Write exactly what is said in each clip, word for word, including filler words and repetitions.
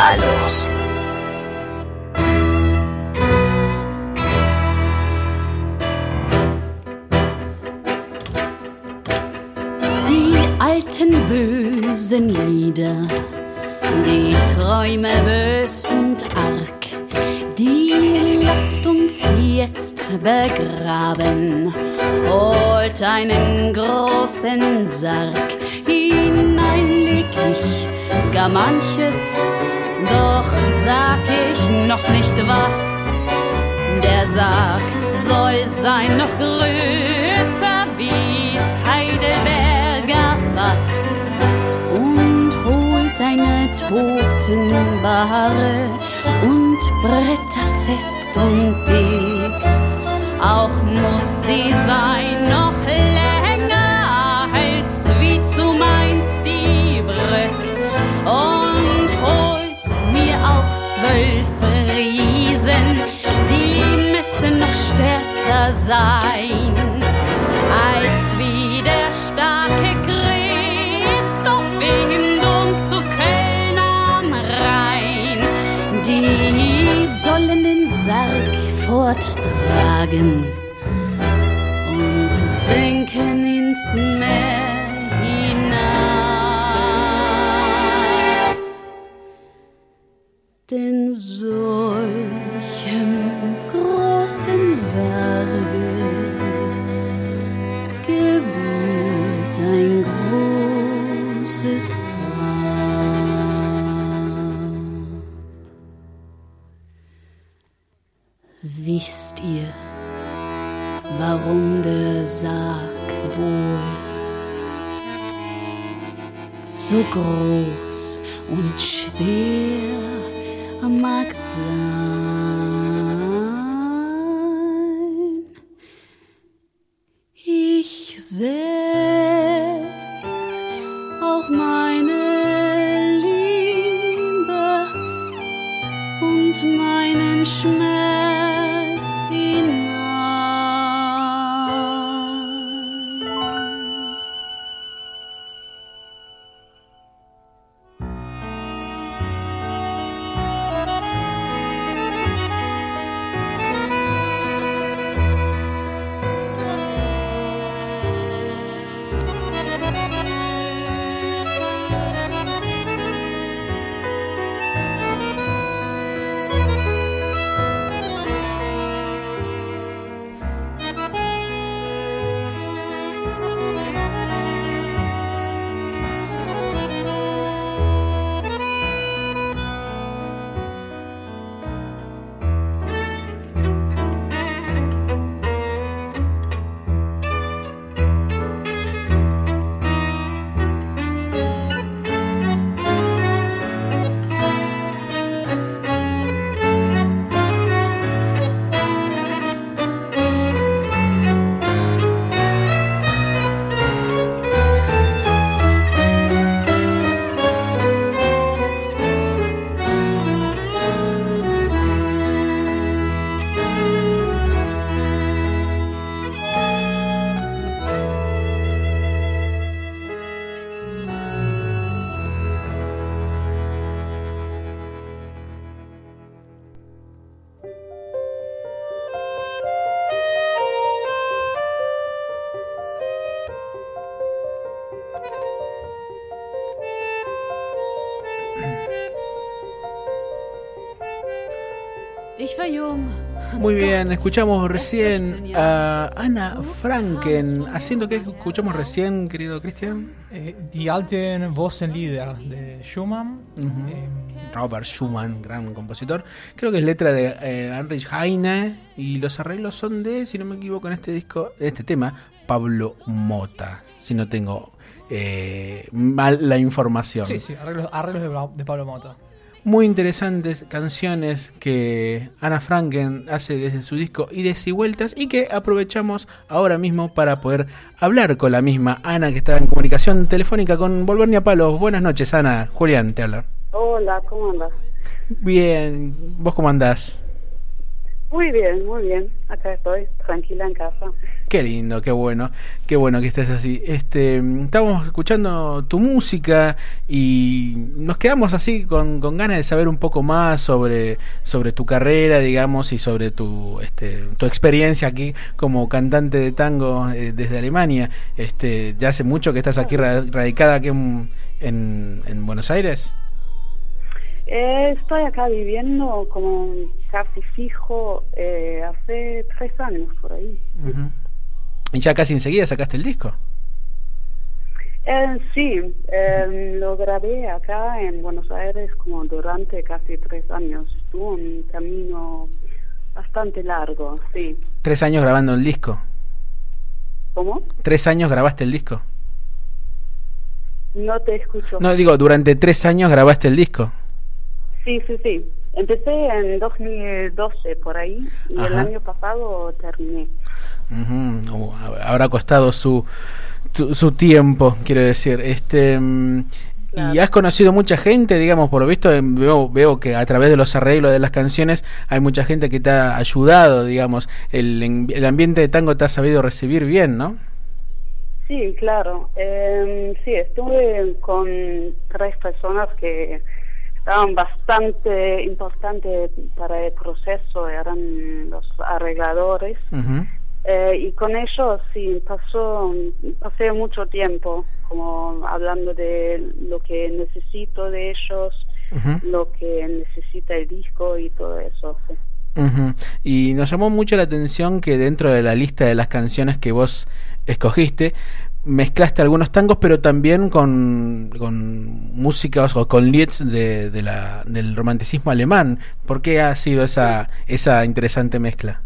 Palos. Die alten bösen Lieder, die Träume bös und arg, die lasst uns jetzt begraben. Holt einen großen Sarg, hinein leg ich gar manches, doch sag ich noch nicht was. Der Sarg soll sein noch größer wie's Heidelberger Fass und holt eine Totenbahre und Bretter fest und dick. Auch muss sie sein noch länger als wie zu Mainz die Brück und holt mir auch zwölf Riesen, die müssen noch stärker sein als wie der starke Christoph im Dom zu Köln am Rhein. Die sollen den Sarg forttragen und sinken ins Meer hinab. Denn solchem großen Sarge gebührt ein großes Grab. Wisst ihr, warum der Sarg wohl so groß und schwer mag sein? Ich sägt auch meine Liebe und meinen Schmerz hinein. Ich war jung. Muy bien, escuchamos recién a Anna Franken. ¿Haciendo qué escuchamos recién, querido Cristian? Eh, Die alten Vosenlieder de Schumann. Uh-huh. eh, Robert Schumann, gran compositor. Creo que es letra de eh, Heinrich Heine y los arreglos son de, si no me equivoco, en este disco, en este tema, Pablo Motta. Si no tengo eh, mal la información. sí, sí, arreglos, arreglos de, de Pablo Motta. Muy interesantes canciones que Anna Franken hace desde su disco Ides y Vueltas y que aprovechamos ahora mismo para poder hablar con la misma Ana, que está en comunicación telefónica con Volvernia Palos. Buenas noches, Ana. Julián te habla. Hola, ¿cómo andas? Bien, ¿vos cómo andás? Muy bien, muy bien. Acá estoy, tranquila en casa. Qué lindo, qué bueno, qué bueno que estés así. Este, estábamos escuchando tu música y nos quedamos así con, con ganas de saber un poco más sobre, sobre tu carrera, digamos, y sobre tu, este, tu experiencia aquí como cantante de tango eh, desde Alemania. Este, ¿ya hace mucho que estás aquí ra- radicada aquí en, en, en Buenos Aires? Eh, estoy acá viviendo como casi fijo eh, hace tres años por ahí. Uh-huh. ¿Y ya casi enseguida sacaste el disco? Eh, sí, eh, lo grabé acá en Buenos Aires como durante casi tres años. Estuvo un camino bastante largo, sí. ¿Tres años grabando el disco? ¿Cómo? ¿Tres años grabaste el disco? No te escucho. No, digo, durante tres años grabaste el disco. Sí, sí, sí. Empecé en dos mil doce por ahí y Ajá. el año pasado terminé. Uh-huh. Uh, habrá costado su, su su tiempo, quiero decir. Este claro. Y has conocido mucha gente, digamos, por lo visto veo veo que a través de los arreglos de las canciones hay mucha gente que te ha ayudado, digamos. El, el ambiente de tango te ha sabido recibir bien, ¿no? Sí, claro. Eh, sí, estuve con tres personas que estaban bastante importantes para el proceso, eran los arregladores. Uh-huh. eh, y con ellos sí pasó pasé mucho tiempo como hablando de lo que necesito de ellos, uh-huh. lo que necesita el disco y todo eso. Sí. Uh-huh. Y nos llamó mucho la atención que dentro de la lista de las canciones que vos escogiste mezclaste algunos tangos, pero también con, con músicas o con lieds de, de la, del romanticismo alemán. ¿Por qué ha sido esa, esa interesante mezcla?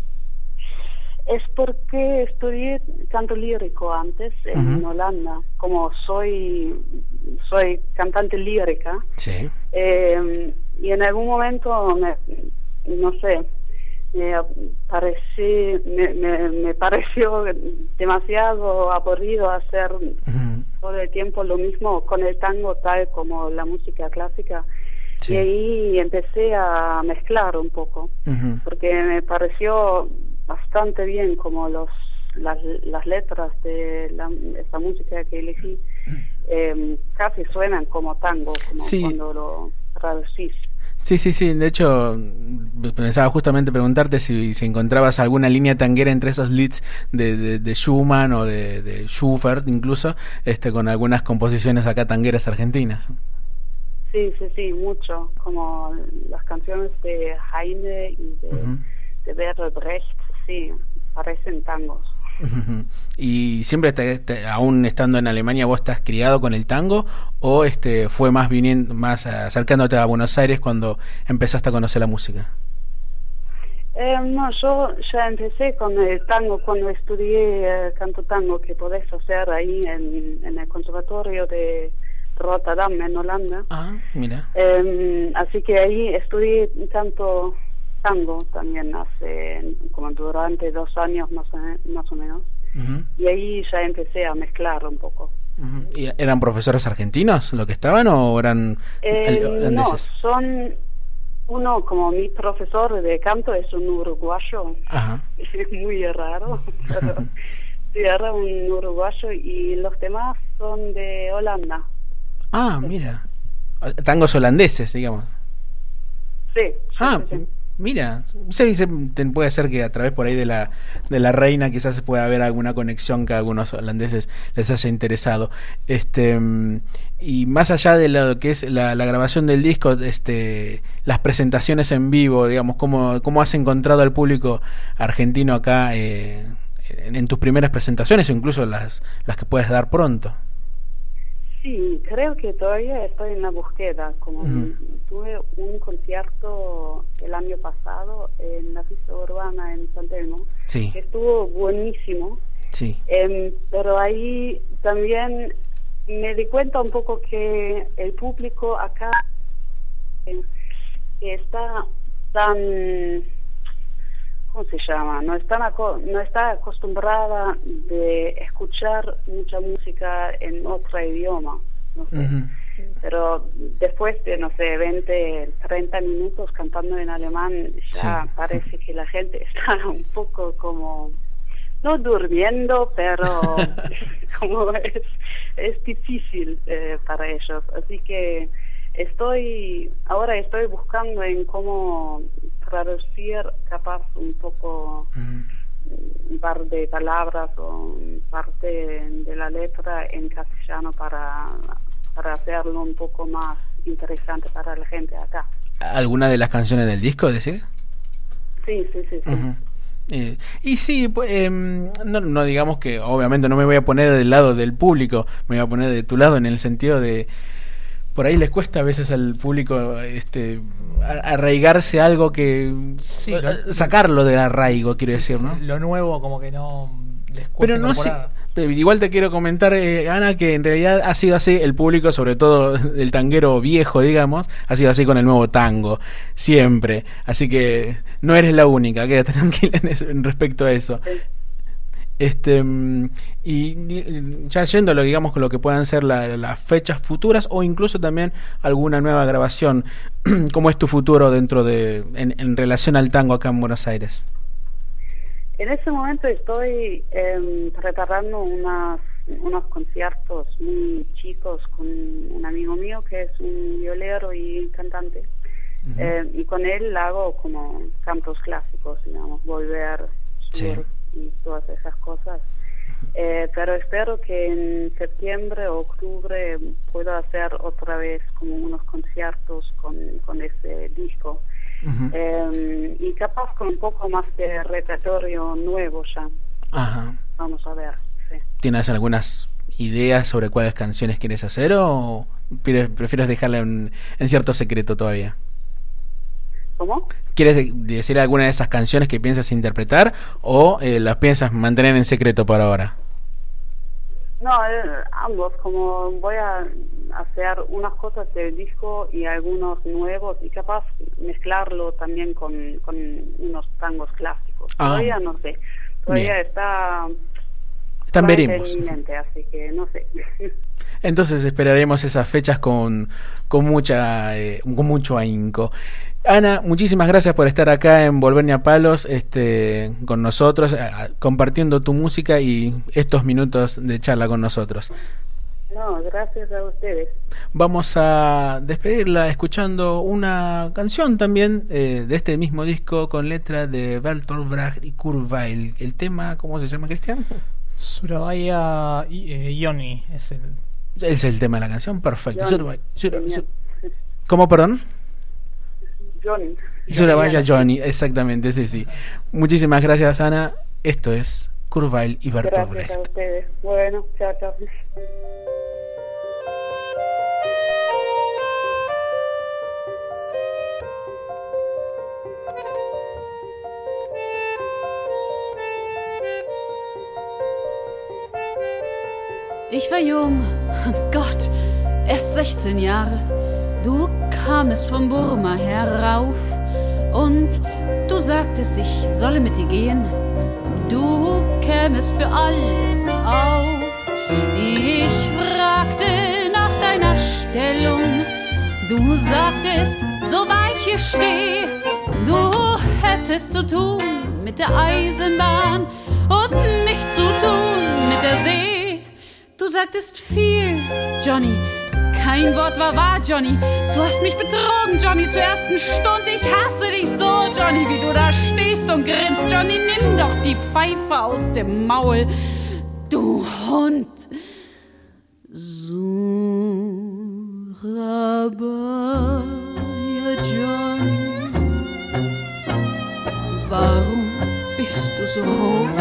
Es porque estudié canto lírico antes en uh-huh. Holanda. Como soy soy cantante lírica, sí. eh, y en algún momento, me, no sé, me, parecí, me, me, me pareció demasiado aburrido hacer uh-huh. todo el tiempo lo mismo con el tango tal como la música clásica. Sí. Y ahí empecé a mezclar un poco, uh-huh. porque me pareció bastante bien como los las, las letras de la, esa música que elegí eh, casi suenan como tango, como sí. cuando lo traducís. Sí, sí, sí, de hecho pensaba justamente preguntarte si, si encontrabas alguna línea tanguera entre esos leads de, de, de Schumann o de, de Schubert incluso, este con algunas composiciones acá tangueras argentinas. Sí, sí, sí, mucho, como las canciones de Heine y de, uh-huh. de Bertolt Brecht, sí, parecen tangos. Uh-huh. ¿Y siempre, te, te, aún estando en Alemania, vos estás criado con el tango o este fue más viniendo, más acercándote a Buenos Aires cuando empezaste a conocer la música? Eh, no, yo ya empecé con el tango cuando estudié eh, canto tango, que podés hacer ahí en, en el conservatorio de Rotterdam, en Holanda. Ah, mira. Eh, así que ahí estudié canto tango también hace como durante dos años más o, más o menos. Uh-huh. Y ahí ya empecé a mezclar un poco. Uh-huh. ¿Y eran profesores argentinos lo que estaban o eran eh, holandeses? No, son uno como mi profesor de canto es un uruguayo. Ajá. Es muy raro, pero sí, era un uruguayo y los demás son de Holanda. Ah, mira, tangos holandeses, digamos. Sí. Ah, sí, sí. Mira, se, se, puede ser que a través por ahí de la de la reina quizás pueda haber alguna conexión que a algunos holandeses les haya interesado. Este y más allá de lo que es la, la grabación del disco, este las presentaciones en vivo, digamos, cómo cómo has encontrado al público argentino acá eh, en, en tus primeras presentaciones o incluso las las que puedes dar pronto. Sí, creo que todavía estoy en la búsqueda. Como uh-huh. tuve un concierto el año pasado en la pista urbana en San Telmo, sí. que estuvo buenísimo. Sí. Eh, pero ahí también me di cuenta un poco que el público acá eh, está tan, ¿cómo se llama? No está, no está acostumbrada de escuchar mucha música en otro idioma. No sé. Uh-huh. pero después de, no sé, veinte, treinta minutos cantando en alemán, ya Sí. parece que la gente está un poco como, no durmiendo, pero como es, es difícil eh, para ellos. Así que estoy, ahora estoy buscando en cómo traducir capaz un poco Mm. un par de palabras o parte de la letra en castellano para, para hacerlo un poco más interesante para la gente acá. ¿Alguna de las canciones del disco, decís? Sí, sí, sí, sí. Uh-huh. Eh, y sí, pues, eh, no, no digamos que obviamente no me voy a poner del lado del público, me voy a poner de tu lado en el sentido de por ahí les cuesta a veces al público este a- arraigarse a algo que Sí, eh, lo- sacarlo del arraigo, quiero decir, ¿no? Lo nuevo como que no les cuesta Pero no sé, incorporar. pero igual te quiero comentar, eh, Ana, que en realidad ha sido así el público, sobre todo el tanguero viejo, digamos, ha sido así con el nuevo tango, siempre. Así que no eres la única, quédate tranquila en, eso- en respecto a eso. Sí. Este mm, y y, ya yéndolo, digamos, con lo que puedan ser la- las fechas futuras o incluso también alguna nueva grabación, ¿cómo es tu futuro dentro de en, en relación al tango acá en Buenos Aires? En este momento estoy eh, preparando unas, unos conciertos muy chicos con un amigo mío que es un violero y cantante. Ujú. Eh, y con él hago como cantos clásicos, digamos, volver, Sí. sur y todas esas cosas. Eh, pero espero que en septiembre o octubre pueda hacer otra vez como unos conciertos con, con ese disco. Ujú. Eh, y capaz con un poco más de repertorio nuevo ya. Ajá. Vamos a ver. Sí. ¿Tienes algunas ideas sobre cuáles canciones quieres hacer o pre- prefieres dejarla en, en cierto secreto todavía? ¿Cómo? ¿Quieres de- decir alguna de esas canciones que piensas interpretar o eh, las piensas mantener en secreto por ahora? No, eh, ambos, como voy a hacer unas cosas del disco y algunos nuevos y capaz mezclarlo también con, con unos tangos clásicos. Ah. Todavía no sé, todavía Bien. está Están solamente veremos. en mi mente, así que no sé. Entonces esperaremos esas fechas con, con mucha eh, con mucho ahínco. Ana, muchísimas gracias por estar acá en Volverme a Palos, este, con nosotros, a- a- compartiendo tu música y estos minutos de charla con nosotros. No, gracias a ustedes. Vamos a despedirla escuchando una canción también eh, de este mismo disco con letra de Bertolt Brecht y Kurt Weill. El tema, ¿cómo se llama, Cristian? Surabaya y eh, Ioni es el. Es el tema de la canción, perfecto. Johnny. Surabaya- Sura- Genial. Sur- ¿Cómo, perdón? Johnny. Surabaya Johnny, exactamente, sí, sí. Muchísimas gracias, Ana. Esto es Kurt Weill y Bertolt Gracias a Brecht. ustedes. Bueno, chao, chao. Ich war jung, Gott, erst sechzehn Jahre. Du kamest von Burma herauf und du sagtest, ich solle mit dir gehen. Du kämest für alles auf. Ich fragte nach deiner Stellung. Du sagtest, so weich ich steh. Du hättest zu tun mit der Eisenbahn und nichts zu tun mit der See. Du sagtest viel, Johnny. Kein Wort war wahr, Johnny. Du hast mich betrogen, Johnny, zur ersten Stunde. Ich hasse dich so, Johnny, wie du da stehst und grinst. Johnny, nimm doch die Pfeife aus dem Maul, du Hund. Surabaya, Johnny. Warum bist du so rot?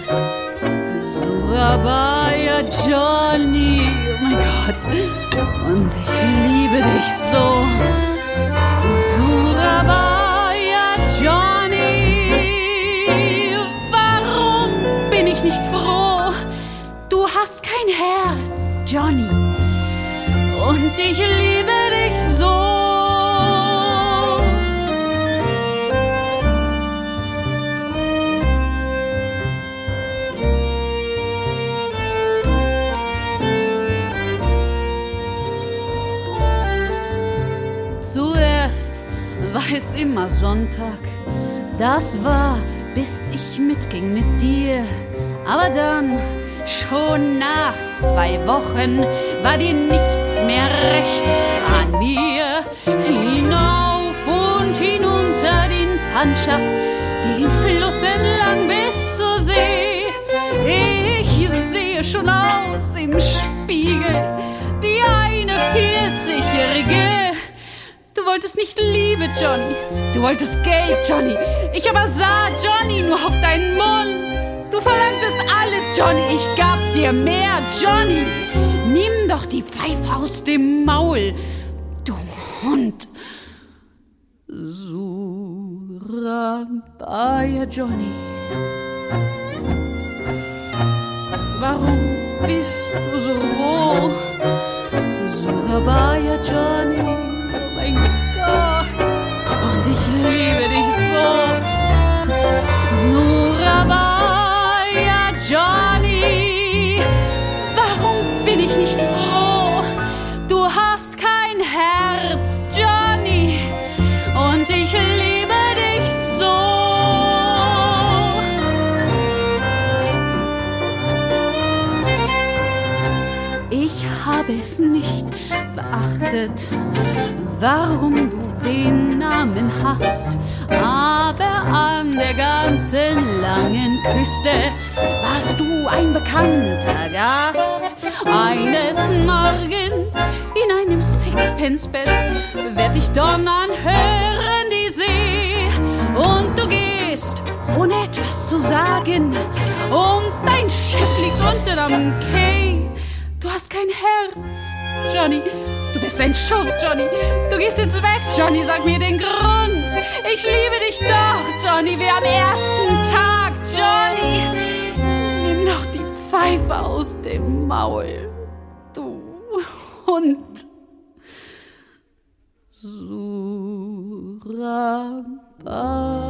Surabaya, Johnny, oh mein Gott, und ich liebe dich so. Surabaya, Johnny, warum bin ich nicht froh? Du hast kein Herz, Johnny, und ich liebe dich so. war es immer Sonntag. Das war, bis ich mitging mit dir. Aber dann, schon nach zwei Wochen, war dir nichts mehr recht an mir. Hinauf und hinunter den Panschab, den Fluss entlang bis zur See. Ich sehe schon aus im Spiegel wie eine vierzigjährige. Du wolltest nicht Liebe, Johnny, du wolltest Geld, Johnny. Ich aber sah, Johnny, nur auf deinen Mund. Du verlangtest alles, Johnny, ich gab dir mehr, Johnny. Nimm doch die Pfeife aus dem Maul, du Hund. Surabaya, Johnny. Warum bist du so roh? Surabaya, Johnny, oh mein Gott, und ich liebe dich so. Surabaya, Johnny, warum bin ich nicht froh? Du hast kein Herz, Johnny, und ich liebe dich so. Ich habe es nicht beachtet, warum du den Namen hast, aber an der ganzen langen Küste warst du ein bekannter Gast. Eines Morgens in einem Sixpence-Bett werd ich donnern hören die See, und du gehst, ohne etwas zu sagen, und dein Schiff liegt unten am Quai. Du hast kein Herz, Johnny. Du bist ein Schuft, Johnny. Du gehst jetzt weg, Johnny. Sag mir den Grund. Ich liebe dich doch, Johnny, wie am ersten Tag, Johnny. Nimm doch die Pfeife aus dem Maul, du Hund. Surabaya.